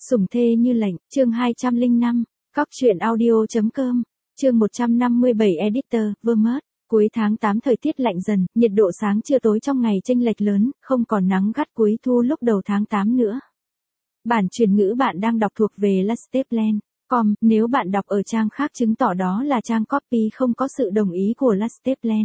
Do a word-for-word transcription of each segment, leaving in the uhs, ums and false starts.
Sủng thê như lệnh, chương hai trăm lẻ năm, cóc truyện audio.com, chương một trăm năm mươi bảy Editor, Vermont. Cuối tháng tám thời tiết lạnh dần, nhiệt độ sáng trưa tối trong ngày chênh lệch lớn, không còn nắng gắt cuối thu lúc đầu tháng tám nữa. Bản truyền ngữ bạn đang đọc thuộc về Lasteplan chấm com, nếu bạn đọc ở trang khác chứng tỏ đó là trang copy không có sự đồng ý của Lasteplan.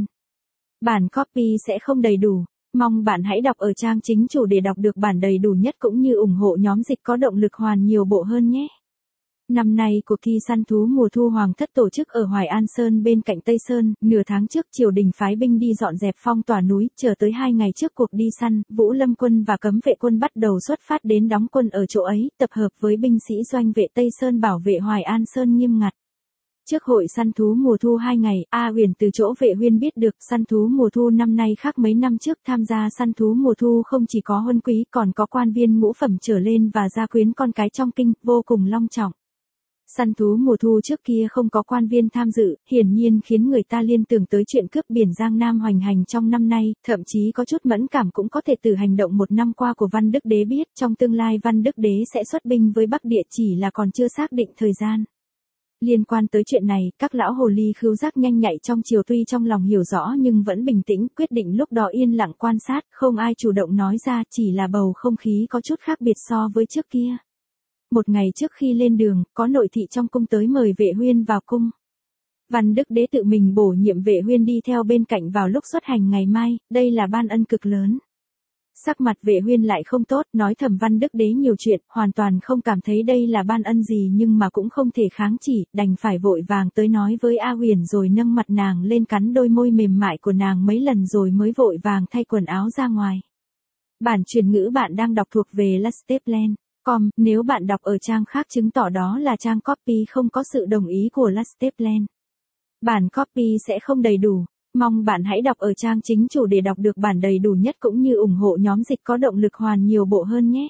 Bản copy sẽ không đầy đủ. Mong bạn hãy đọc ở trang chính chủ để đọc được bản đầy đủ nhất cũng như ủng hộ nhóm dịch có động lực hoàn nhiều bộ hơn nhé. Năm nay cuộc thi săn thú mùa thu Hoàng thất tổ chức ở Hoài An Sơn bên cạnh Tây Sơn, nửa tháng trước triều đình phái binh đi dọn dẹp phong tỏa núi, chờ tới hai ngày trước cuộc đi săn, Vũ Lâm quân và cấm vệ quân bắt đầu xuất phát đến đóng quân ở chỗ ấy, tập hợp với binh sĩ doanh vệ Tây Sơn bảo vệ Hoài An Sơn nghiêm ngặt. Trước hội săn thú mùa thu hai ngày, A Huyền từ chỗ vệ huyên biết được săn thú mùa thu năm nay khác mấy năm trước, tham gia săn thú mùa thu không chỉ có huân quý còn có quan viên ngũ phẩm trở lên và gia quyến con cái trong kinh, vô cùng long trọng. Săn thú mùa thu trước kia không có quan viên tham dự, hiển nhiên khiến người ta liên tưởng tới chuyện cướp biển Giang Nam hoành hành trong năm nay, thậm chí có chút mẫn cảm cũng có thể từ hành động một năm qua của Văn Đức Đế biết trong tương lai Văn Đức Đế sẽ xuất binh với Bắc Địa, chỉ là còn chưa xác định thời gian. Liên quan tới chuyện này, các lão hồ ly khứu giác nhanh nhạy trong triều tuy trong lòng hiểu rõ nhưng vẫn bình tĩnh, quyết định lúc đó yên lặng quan sát, không ai chủ động nói ra, chỉ là bầu không khí có chút khác biệt so với trước kia. Một ngày trước khi lên đường, có nội thị trong cung tới mời vệ huyên vào cung. Văn Đức Đế tự mình bổ nhiệm vệ huyên đi theo bên cạnh vào lúc xuất hành ngày mai, đây là ban ân cực lớn. Sắc mặt vệ huyên lại không tốt, nói thầm Văn Đức Đế nhiều chuyện, hoàn toàn không cảm thấy đây là ban ân gì nhưng mà cũng không thể kháng chỉ, đành phải vội vàng tới nói với A Huyền rồi nâng mặt nàng lên cắn đôi môi mềm mại của nàng mấy lần rồi mới vội vàng thay quần áo ra ngoài. Bản truyền ngữ bạn đang đọc thuộc về Lasteplan chấm com, nếu bạn đọc ở trang khác chứng tỏ đó là trang copy không có sự đồng ý của Lasteplan. Bản copy sẽ không đầy đủ. Mong bạn hãy đọc ở trang chính chủ để đọc được bản đầy đủ nhất cũng như ủng hộ nhóm dịch có động lực hoàn nhiều bộ hơn nhé.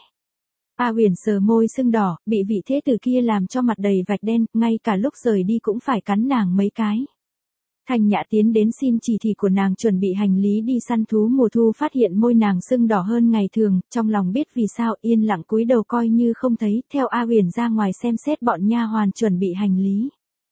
A Huyền sờ môi sưng đỏ, bị vị thế tử kia làm cho mặt đầy vạch đen, ngay cả lúc rời đi cũng phải cắn nàng mấy cái. Thanh Nhã tiến đến xin chỉ thị của nàng chuẩn bị hành lý đi săn thú mùa thu, phát hiện môi nàng sưng đỏ hơn ngày thường, trong lòng biết vì sao, yên lặng cúi đầu coi như không thấy, theo A Huyền ra ngoài xem xét bọn nha hoàn chuẩn bị hành lý.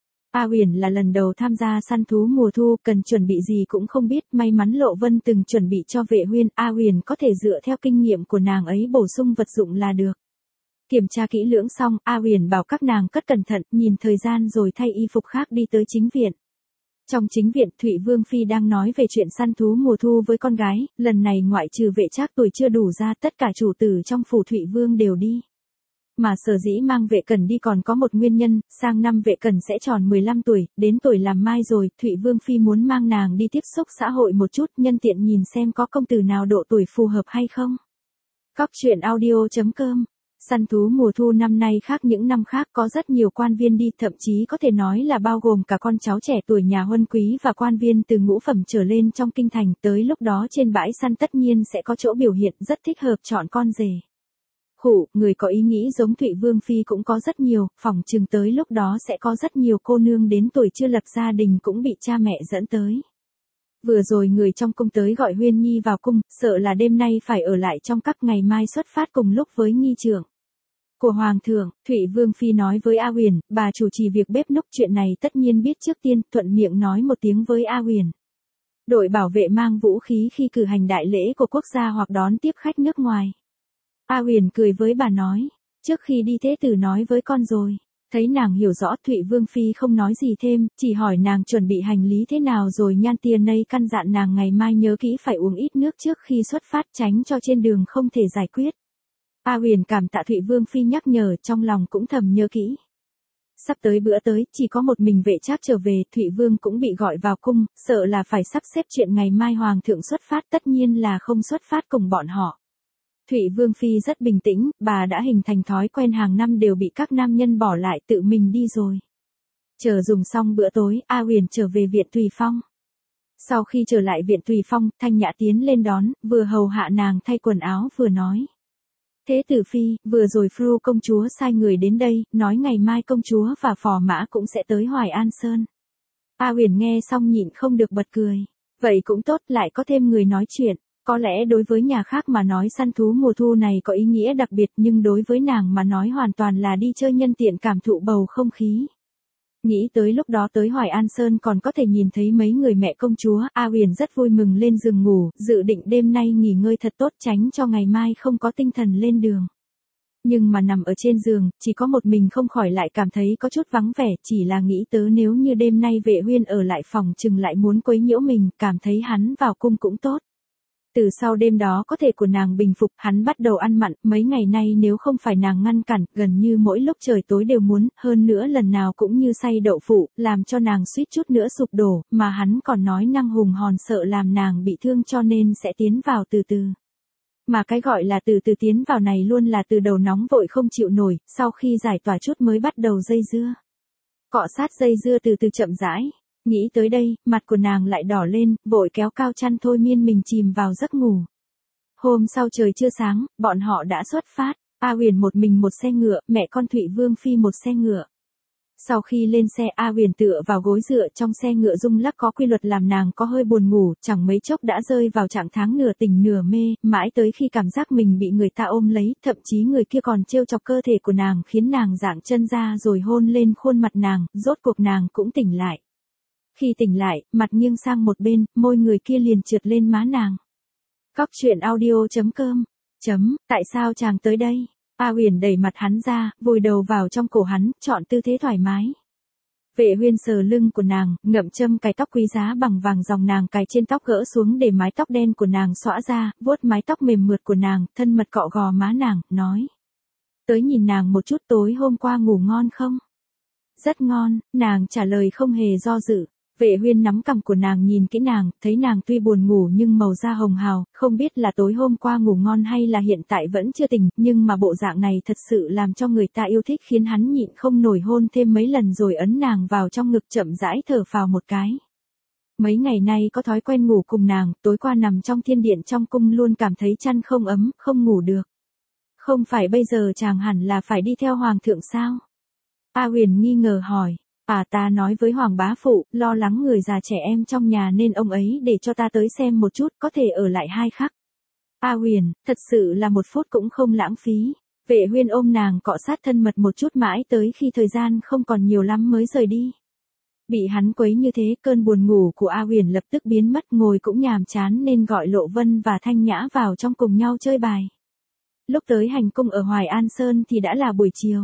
A Huyền là lần đầu tham gia săn thú mùa thu, cần chuẩn bị gì cũng không biết, may mắn Lộ Vân từng chuẩn bị cho vệ huyên, A Huyền có thể dựa theo kinh nghiệm của nàng ấy bổ sung vật dụng là được. Kiểm tra kỹ lưỡng xong, A Huyền bảo các nàng cất cẩn thận, nhìn thời gian rồi thay y phục khác đi tới chính viện. Trong chính viện, Thụy Vương Phi đang nói về chuyện săn thú mùa thu với con gái, lần này ngoại trừ vệ trác tuổi chưa đủ ra, tất cả chủ tử trong phủ Thụy Vương đều đi. Mà sở dĩ mang vệ cẩn đi còn có một nguyên nhân, sang năm vệ cẩn sẽ tròn mười lăm tuổi, đến tuổi làm mai rồi, Thụy Vương Phi muốn mang nàng đi tiếp xúc xã hội một chút, nhân tiện nhìn xem có công tử nào độ tuổi phù hợp hay không. Cóc truyện audio.com. Săn thú mùa thu năm nay khác những năm khác, có rất nhiều quan viên đi, thậm chí có thể nói là bao gồm cả con cháu trẻ tuổi nhà huân quý và quan viên từ ngũ phẩm trở lên trong kinh thành, tới lúc đó trên bãi săn tất nhiên sẽ có chỗ biểu hiện, rất thích hợp chọn con rể. Khủ, người có ý nghĩ giống Thụy Vương Phi cũng có rất nhiều, phỏng chừng tới lúc đó sẽ có rất nhiều cô nương đến tuổi chưa lập gia đình cũng bị cha mẹ dẫn tới. Vừa rồi người trong cung tới gọi Huyên Nhi vào cung, sợ là đêm nay phải ở lại trong các, ngày mai xuất phát cùng lúc với nghi trưởng của Hoàng thượng. Thụy Vương Phi nói với A Huyền, bà chủ trì việc bếp núc, chuyện này tất nhiên biết trước tiên, thuận miệng nói một tiếng với A Huyền. Đội bảo vệ mang vũ khí khi cử hành đại lễ của quốc gia hoặc đón tiếp khách nước ngoài. A Huyền cười với bà nói, trước khi đi thế tử nói với con rồi. Thấy nàng hiểu rõ, Thụy Vương Phi không nói gì thêm, chỉ hỏi nàng chuẩn bị hành lý thế nào rồi nhan tia nây căn dặn nàng ngày mai nhớ kỹ phải uống ít nước trước khi xuất phát, tránh cho trên đường không thể giải quyết. A Huyền cảm tạ Thụy Vương Phi nhắc nhở, trong lòng cũng thầm nhớ kỹ. Sắp tới bữa tới, chỉ có một mình vệ trác trở về, Thụy Vương cũng bị gọi vào cung, sợ là phải sắp xếp chuyện ngày mai Hoàng thượng xuất phát, tất nhiên là không xuất phát cùng bọn họ. Thụy Vương Phi rất bình tĩnh, bà đã hình thành thói quen hàng năm đều bị các nam nhân bỏ lại tự mình đi rồi. Chờ dùng xong bữa tối, A Huyền trở về viện Tùy Phong. Sau khi trở lại viện Tùy Phong, Thanh Nhã tiến lên đón, vừa hầu hạ nàng thay quần áo vừa nói. Thế tử Phi, vừa rồi Fru công chúa sai người đến đây, nói ngày mai công chúa và phò mã cũng sẽ tới Hoài An Sơn. A Huyền nghe xong nhịn không được bật cười. Vậy cũng tốt, lại có thêm người nói chuyện. Có lẽ đối với nhà khác mà nói săn thú mùa thu này có ý nghĩa đặc biệt nhưng đối với nàng mà nói hoàn toàn là đi chơi nhân tiện cảm thụ bầu không khí. Nghĩ tới lúc đó tới Hoài An Sơn còn có thể nhìn thấy mấy người mẹ công chúa, A Huyền rất vui mừng lên giường ngủ, dự định đêm nay nghỉ ngơi thật tốt tránh cho ngày mai không có tinh thần lên đường. Nhưng mà nằm ở trên giường, chỉ có một mình không khỏi lại cảm thấy có chút vắng vẻ, chỉ là nghĩ tớ nếu như đêm nay Vệ Huyên ở lại phòng chừng lại muốn quấy nhiễu mình, cảm thấy hắn vào cung cũng tốt. Từ sau đêm đó có thể của nàng bình phục, hắn bắt đầu ăn mặn, mấy ngày nay nếu không phải nàng ngăn cản, gần như mỗi lúc trời tối đều muốn, hơn nữa lần nào cũng như xay đậu phụ, làm cho nàng suýt chút nữa sụp đổ, mà hắn còn nói năng hùng hòn sợ làm nàng bị thương cho nên sẽ tiến vào từ từ. Mà cái gọi là từ từ tiến vào này luôn là từ đầu nóng vội không chịu nổi, sau khi giải tỏa chút mới bắt đầu dây dưa. Cọ sát dây dưa từ từ chậm rãi. Nghĩ tới đây, mặt của nàng lại đỏ lên, vội kéo cao chăn thôi miên mình chìm vào giấc ngủ. Hôm sau trời chưa sáng, bọn họ đã xuất phát, A Huyền một mình một xe ngựa, mẹ con Thụy Vương Phi một xe ngựa. Sau khi lên xe A Huyền tựa vào gối dựa trong xe ngựa rung lắc có quy luật làm nàng có hơi buồn ngủ, chẳng mấy chốc đã rơi vào trạng thái nửa tỉnh nửa mê, mãi tới khi cảm giác mình bị người ta ôm lấy, thậm chí người kia còn trêu chọc cơ thể của nàng khiến nàng giãng chân ra rồi hôn lên khuôn mặt nàng, rốt cuộc nàng cũng tỉnh lại. Khi tỉnh lại, mặt nghiêng sang một bên, môi người kia liền trượt lên má nàng. Cóc truyện audio chấm com chấm, tại sao chàng tới đây? A Huyền đẩy mặt hắn ra, vùi đầu vào trong cổ hắn, chọn tư thế thoải mái. Vệ Huyên sờ lưng của nàng, ngậm châm cài tóc quý giá bằng vàng dòng nàng cài trên tóc gỡ xuống để mái tóc đen của nàng xõa ra, vuốt mái tóc mềm mượt của nàng, thân mật cọ gò má nàng, nói. Tới nhìn nàng một chút tối hôm qua ngủ ngon không? Rất ngon, nàng trả lời không hề do dự. Vệ Huyên nắm cằm của nàng nhìn kỹ nàng, thấy nàng tuy buồn ngủ nhưng màu da hồng hào, không biết là tối hôm qua ngủ ngon hay là hiện tại vẫn chưa tỉnh, nhưng mà bộ dạng này thật sự làm cho người ta yêu thích khiến hắn nhịn không nổi hôn thêm mấy lần rồi ấn nàng vào trong ngực chậm rãi thở phào một cái. Mấy ngày nay có thói quen ngủ cùng nàng, tối qua nằm trong thiên điện trong cung luôn cảm thấy chăn không ấm, không ngủ được. Không phải bây giờ chàng hẳn là phải đi theo hoàng thượng sao? A Huyền nghi ngờ hỏi. À ta nói với Hoàng bá phụ, lo lắng người già trẻ em trong nhà nên ông ấy để cho ta tới xem một chút, có thể ở lại hai khắc. A Huyền, thật sự là một phút cũng không lãng phí. Vệ Huyên ôm nàng cọ sát thân mật một chút mãi tới khi thời gian không còn nhiều lắm mới rời đi. Bị hắn quấy như thế, cơn buồn ngủ của A Huyền lập tức biến mất, ngồi cũng nhàm chán nên gọi Lộ Vân và Thanh Nhã vào trong cùng nhau chơi bài. Lúc tới hành cung ở Hoài An Sơn thì đã là buổi chiều.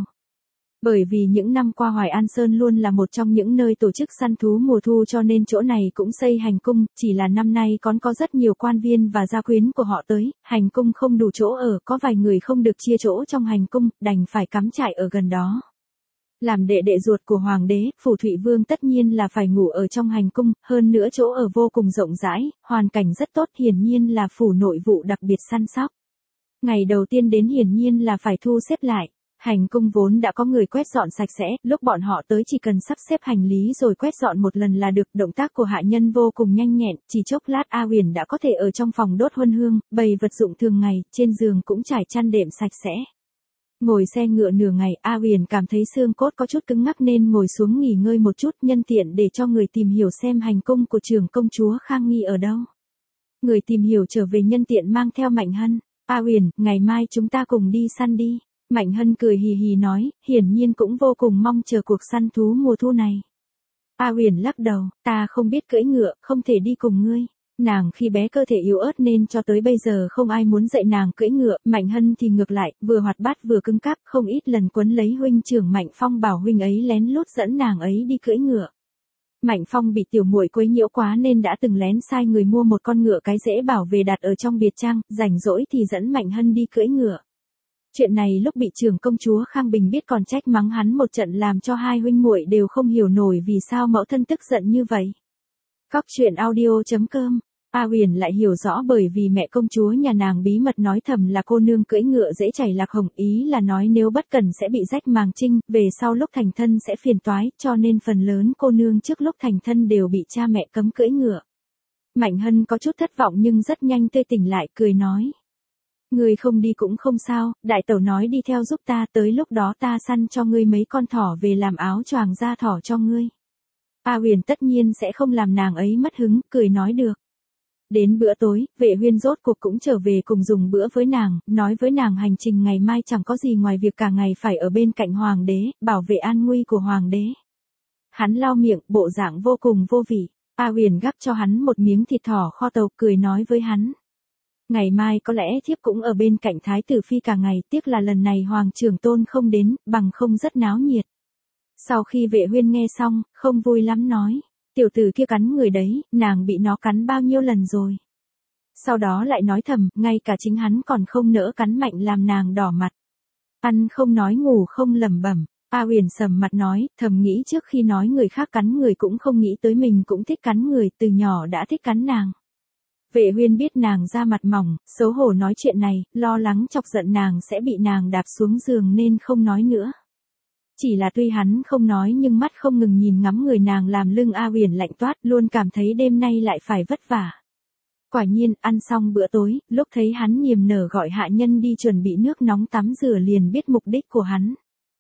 Bởi vì những năm qua Hoài An Sơn luôn là một trong những nơi tổ chức săn thú mùa thu cho nên chỗ này cũng xây hành cung, chỉ là năm nay còn có rất nhiều quan viên và gia quyến của họ tới, hành cung không đủ chỗ ở, có vài người không được chia chỗ trong hành cung, đành phải cắm trại ở gần đó. Làm đệ đệ ruột của hoàng đế, Phủ Thụy Vương tất nhiên là phải ngủ ở trong hành cung, hơn nữa chỗ ở vô cùng rộng rãi, hoàn cảnh rất tốt, hiển nhiên là phủ nội vụ đặc biệt săn sóc. Ngày đầu tiên đến hiển nhiên là phải thu xếp lại. Hành cung vốn đã có người quét dọn sạch sẽ, lúc bọn họ tới chỉ cần sắp xếp hành lý rồi quét dọn một lần là được, động tác của hạ nhân vô cùng nhanh nhẹn, chỉ chốc lát A Huyền đã có thể ở trong phòng đốt huân hương, bày vật dụng thường ngày, trên giường cũng trải chăn đệm sạch sẽ. Ngồi xe ngựa nửa ngày, A Huyền cảm thấy xương cốt có chút cứng ngắc nên ngồi xuống nghỉ ngơi một chút, nhân tiện để cho người tìm hiểu xem hành cung của trưởng công chúa Khang Nghi ở đâu. Người tìm hiểu trở về nhân tiện mang theo Mạnh Hân. A Huyền, ngày mai chúng ta cùng đi săn đi. Mạnh Hân cười hì hì nói, hiển nhiên cũng vô cùng mong chờ cuộc săn thú mùa thu này. A Huyền lắc đầu, ta không biết cưỡi ngựa, không thể đi cùng ngươi. Nàng khi bé cơ thể yếu ớt nên cho tới bây giờ không ai muốn dạy nàng cưỡi ngựa, Mạnh Hân thì ngược lại, vừa hoạt bát vừa cứng cáp, không ít lần quấn lấy huynh trưởng Mạnh Phong bảo huynh ấy lén lút dẫn nàng ấy đi cưỡi ngựa. Mạnh Phong bị tiểu muội quấy nhiễu quá nên đã từng lén sai người mua một con ngựa cái dễ bảo về đặt ở trong biệt trang, rảnh rỗi thì dẫn Mạnh Hân đi cưỡi ngựa. Chuyện này lúc bị trưởng công chúa Khang Bình biết còn trách mắng hắn một trận làm cho hai huynh muội đều không hiểu nổi vì sao mẫu thân tức giận như vậy. Cóc truyện audio chấm com A Huyền lại hiểu rõ bởi vì mẹ công chúa nhà nàng bí mật nói thầm là cô nương cưỡi ngựa dễ chảy lạc hồng, ý là nói nếu bất cẩn sẽ bị rách màng trinh, về sau lúc thành thân sẽ phiền toái, cho nên phần lớn cô nương trước lúc thành thân đều bị cha mẹ cấm cưỡi ngựa. Mạnh Hân có chút thất vọng nhưng rất nhanh tươi tỉnh lại, cười nói. Ngươi không đi cũng không sao, đại tẩu nói đi theo giúp ta, tới lúc đó ta săn cho ngươi mấy con thỏ về làm áo choàng da thỏ cho ngươi. A Huyền tất nhiên sẽ không làm nàng ấy mất hứng, cười nói được. Đến bữa tối, Vệ Huyên rốt cuộc cũng trở về cùng dùng bữa với nàng, nói với nàng hành trình ngày mai chẳng có gì ngoài việc cả ngày phải ở bên cạnh hoàng đế, bảo vệ an nguy của hoàng đế. Hắn lau miệng, bộ dạng vô cùng vô vị. A Huyền gắp cho hắn một miếng thịt thỏ kho tàu, cười nói với hắn. Ngày mai có lẽ thiếp cũng ở bên cạnh Thái tử Phi cả ngày, tiếc là lần này Hoàng trưởng tôn không đến, bằng không rất náo nhiệt. Sau khi Vệ Huyên nghe xong, không vui lắm nói. Tiểu tử kia cắn người đấy, nàng bị nó cắn bao nhiêu lần rồi. Sau đó lại nói thầm, ngay cả chính hắn còn không nỡ cắn mạnh làm nàng đỏ mặt. Ăn không nói ngủ không lẩm bẩm. A Huyền sầm mặt nói, thầm nghĩ trước khi nói người khác cắn người cũng không nghĩ tới mình cũng thích cắn người, từ nhỏ đã thích cắn nàng. Vệ Huyên biết nàng da mặt mỏng, xấu hổ nói chuyện này, lo lắng chọc giận nàng sẽ bị nàng đạp xuống giường nên không nói nữa. Chỉ là tuy hắn không nói nhưng mắt không ngừng nhìn ngắm người nàng làm lưng A Huyền lạnh toát, luôn cảm thấy đêm nay lại phải vất vả. Quả nhiên, ăn xong bữa tối, lúc thấy hắn niềm nở gọi hạ nhân đi chuẩn bị nước nóng tắm rửa liền biết mục đích của hắn.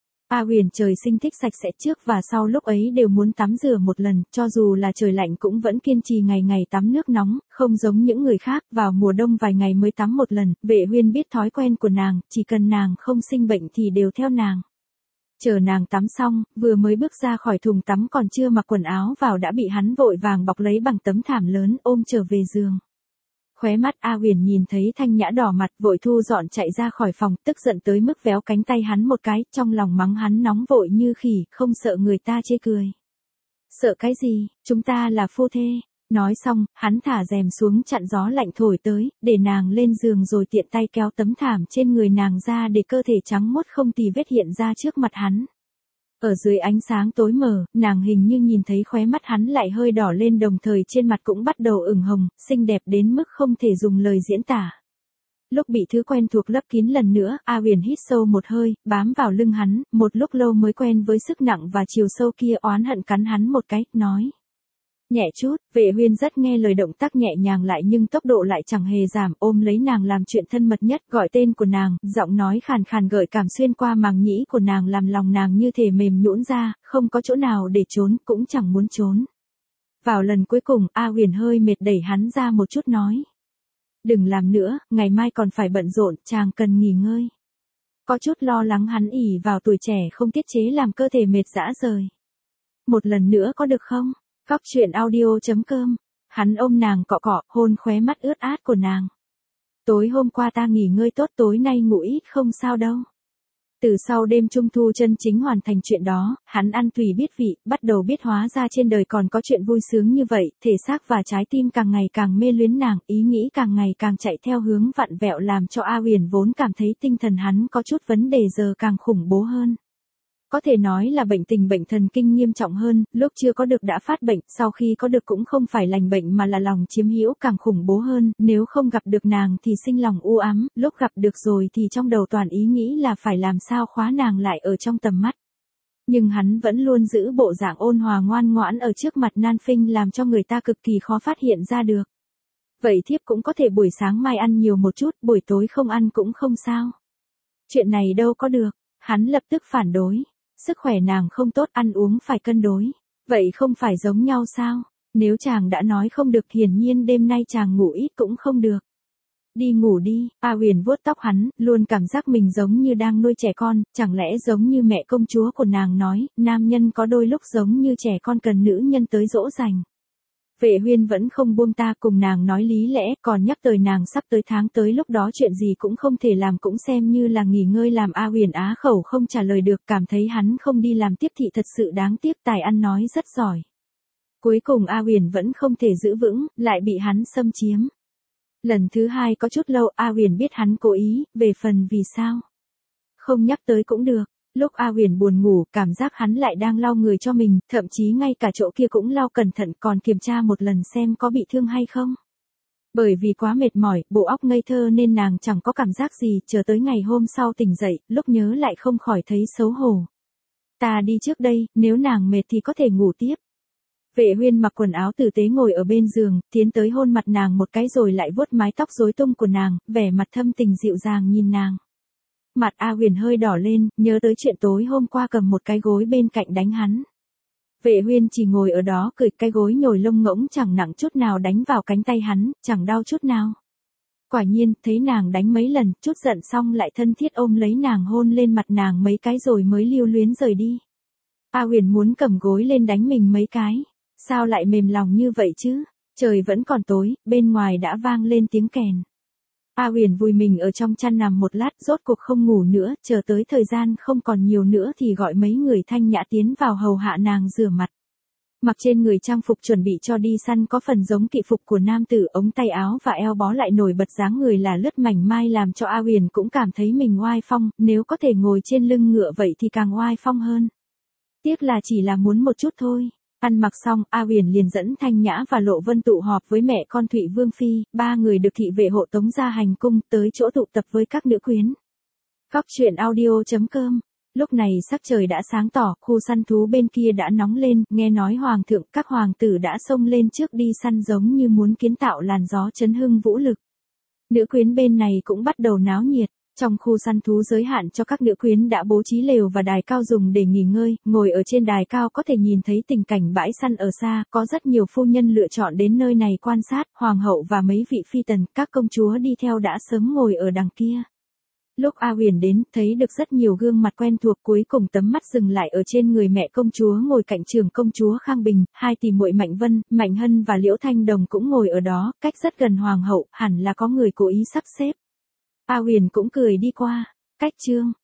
A Huyền trời sinh thích sạch sẽ, trước và sau lúc ấy đều muốn tắm rửa một lần, cho dù là trời lạnh cũng vẫn kiên trì ngày ngày tắm nước nóng, không giống những người khác, vào mùa đông vài ngày mới tắm một lần. Vệ Huyên biết thói quen của nàng, chỉ cần nàng không sinh bệnh thì đều theo nàng. Chờ nàng tắm xong, vừa mới bước ra khỏi thùng tắm còn chưa mặc quần áo vào đã bị hắn vội vàng bọc lấy bằng tấm thảm lớn ôm trở về giường. Khóe mắt A Huyền nhìn thấy Thanh Nhã đỏ mặt, vội thu dọn chạy ra khỏi phòng, tức giận tới mức véo cánh tay hắn một cái, trong lòng mắng hắn nóng vội như khỉ, không sợ người ta chê cười. Sợ cái gì, chúng ta là phu thê. Nói xong, hắn thả rèm xuống chặn gió lạnh thổi tới, để nàng lên giường rồi tiện tay kéo tấm thảm trên người nàng ra để cơ thể trắng muốt không tì vết hiện ra trước mặt hắn. Ở dưới ánh sáng tối mờ, nàng hình như nhìn thấy khóe mắt hắn lại hơi đỏ lên, đồng thời trên mặt cũng bắt đầu ửng hồng, xinh đẹp đến mức không thể dùng lời diễn tả. Lúc bị thứ quen thuộc lấp kín lần nữa, A Huyền hít sâu một hơi, bám vào lưng hắn, một lúc lâu mới quen với sức nặng và chiều sâu kia, oán hận cắn hắn một cái, nói. Nhẹ chút. Vệ Huyên rất nghe lời, động tác nhẹ nhàng lại nhưng tốc độ lại chẳng hề giảm, ôm lấy nàng làm chuyện thân mật nhất, gọi tên của nàng, giọng nói khàn khàn gợi cảm xuyên qua màng nhĩ của nàng làm lòng nàng như thể mềm nhũn ra, không có chỗ nào để trốn, cũng chẳng muốn trốn. Vào lần cuối cùng, A Huyền hơi mệt đẩy hắn ra một chút nói. Đừng làm nữa, ngày mai còn phải bận rộn, chàng cần nghỉ ngơi. Có chút lo lắng hắn ỉ vào tuổi trẻ không tiết chế làm cơ thể mệt rã rời. Một lần nữa có được không? Cóc truyện audio chấm com. Hắn ôm nàng cọ cọ, hôn khóe mắt ướt át của nàng. Tối hôm qua ta nghỉ ngơi tốt, tối nay ngủ ít không sao đâu. Từ sau đêm trung thu chân chính hoàn thành chuyện đó, hắn ăn tùy biết vị, bắt đầu biết hóa ra trên đời còn có chuyện vui sướng như vậy, thể xác và trái tim càng ngày càng mê luyến nàng, ý nghĩ càng ngày càng chạy theo hướng vặn vẹo làm cho A Huyền vốn cảm thấy tinh thần hắn có chút vấn đề giờ càng khủng bố hơn. Có thể nói là bệnh tình bệnh thần kinh nghiêm trọng hơn, lúc chưa có được đã phát bệnh, sau khi có được cũng không phải lành bệnh mà là lòng chiếm hữu càng khủng bố hơn, nếu không gặp được nàng thì sinh lòng u ám, lúc gặp được rồi thì trong đầu toàn ý nghĩ là phải làm sao khóa nàng lại ở trong tầm mắt. Nhưng hắn vẫn luôn giữ bộ dạng ôn hòa ngoan ngoãn ở trước mặt Nan Phinh làm cho người ta cực kỳ khó phát hiện ra được. Vậy thiếp cũng có thể buổi sáng mai ăn nhiều một chút, buổi tối không ăn cũng không sao. Chuyện này đâu có được, hắn lập tức phản đối. Sức khỏe nàng không tốt, ăn uống phải cân đối. Vậy không phải giống nhau sao? Nếu chàng đã nói không được, hiển nhiên đêm nay chàng ngủ ít cũng không được. Đi ngủ đi. A Huyền vuốt tóc hắn, luôn cảm giác mình giống như đang nuôi trẻ con, chẳng lẽ giống như mẹ công chúa của nàng nói, nam nhân có đôi lúc giống như trẻ con cần nữ nhân tới dỗ dành. Vệ Huyên vẫn không buông ta, cùng nàng nói lý lẽ, còn nhắc tới nàng sắp tới tháng tới, lúc đó chuyện gì cũng không thể làm, cũng xem như là nghỉ ngơi. Làm A Huyền á khẩu không trả lời được, cảm thấy hắn không đi làm tiếp thị thật sự đáng tiếc, tài ăn nói rất giỏi. Cuối cùng A Huyền vẫn không thể giữ vững, lại bị hắn xâm chiếm. Lần thứ hai có chút lâu, A Huyền biết hắn cố ý, về phần vì sao không nhắc tới cũng được. Lúc A Huyền buồn ngủ, cảm giác hắn lại đang lau người cho mình, thậm chí ngay cả chỗ kia cũng lau cẩn thận, còn kiểm tra một lần xem có bị thương hay không. Bởi vì quá mệt mỏi, bộ óc ngây thơ nên nàng chẳng có cảm giác gì, chờ tới ngày hôm sau tỉnh dậy, lúc nhớ lại không khỏi thấy xấu hổ. Ta đi trước đây, nếu nàng mệt thì có thể ngủ tiếp. Vệ Huyên mặc quần áo tử tế ngồi ở bên giường, tiến tới hôn mặt nàng một cái rồi lại vuốt mái tóc rối tung của nàng, vẻ mặt thâm tình dịu dàng nhìn nàng. Mặt A Huyền hơi đỏ lên, nhớ tới chuyện tối hôm qua cầm một cái gối bên cạnh đánh hắn. Vệ Huyên chỉ ngồi ở đó cười, cái gối nhồi lông ngỗng chẳng nặng chút nào đánh vào cánh tay hắn, chẳng đau chút nào. Quả nhiên, thấy nàng đánh mấy lần, chút giận xong lại thân thiết ôm lấy nàng hôn lên mặt nàng mấy cái rồi mới lưu luyến rời đi. A Huyền muốn cầm gối lên đánh mình mấy cái. Sao lại mềm lòng như vậy chứ? Trời vẫn còn tối, bên ngoài đã vang lên tiếng kèn. A Huyền vùi mình ở trong chăn nằm một lát, rốt cuộc không ngủ nữa, chờ tới thời gian không còn nhiều nữa thì gọi mấy người thanh nhã tiến vào hầu hạ nàng rửa mặt. Mặc trên người trang phục chuẩn bị cho đi săn có phần giống kỵ phục của nam tử, ống tay áo và eo bó lại nổi bật dáng người là lướt mảnh mai làm cho A Huyền cũng cảm thấy mình oai phong, nếu có thể ngồi trên lưng ngựa vậy thì càng oai phong hơn. Tiếc là chỉ là muốn một chút thôi. Ăn mặc xong, A Huyền liền dẫn Thanh Nhã và Lộ Vân tụ họp với mẹ con Thụy Vương Phi, ba người được thị vệ hộ tống ra hành cung, tới chỗ tụ tập với các nữ quyến. Cóc truyện audio chấm com. Lúc này sắc trời đã sáng tỏ, khu săn thú bên kia đã nóng lên, nghe nói hoàng thượng, các hoàng tử đã xông lên trước đi săn giống như muốn kiến tạo làn gió chấn hưng vũ lực. Nữ quyến bên này cũng bắt đầu náo nhiệt. Trong khu săn thú giới hạn cho các nữ quyến đã bố trí lều và đài cao dùng để nghỉ ngơi, ngồi ở trên đài cao có thể nhìn thấy tình cảnh bãi săn ở xa, có rất nhiều phu nhân lựa chọn đến nơi này quan sát, hoàng hậu và mấy vị phi tần, các công chúa đi theo đã sớm ngồi ở đằng kia. Lúc A Huyền đến, thấy được rất nhiều gương mặt quen thuộc, cuối cùng tấm mắt dừng lại ở trên người mẹ công chúa ngồi cạnh trưởng công chúa Khang Bình, hai tỷ muội Mạnh Vân, Mạnh Hân và Liễu Thanh Đồng cũng ngồi ở đó, cách rất gần hoàng hậu, hẳn là có người cố ý sắp xếp. A Huyền cũng cười đi qua. Cách chương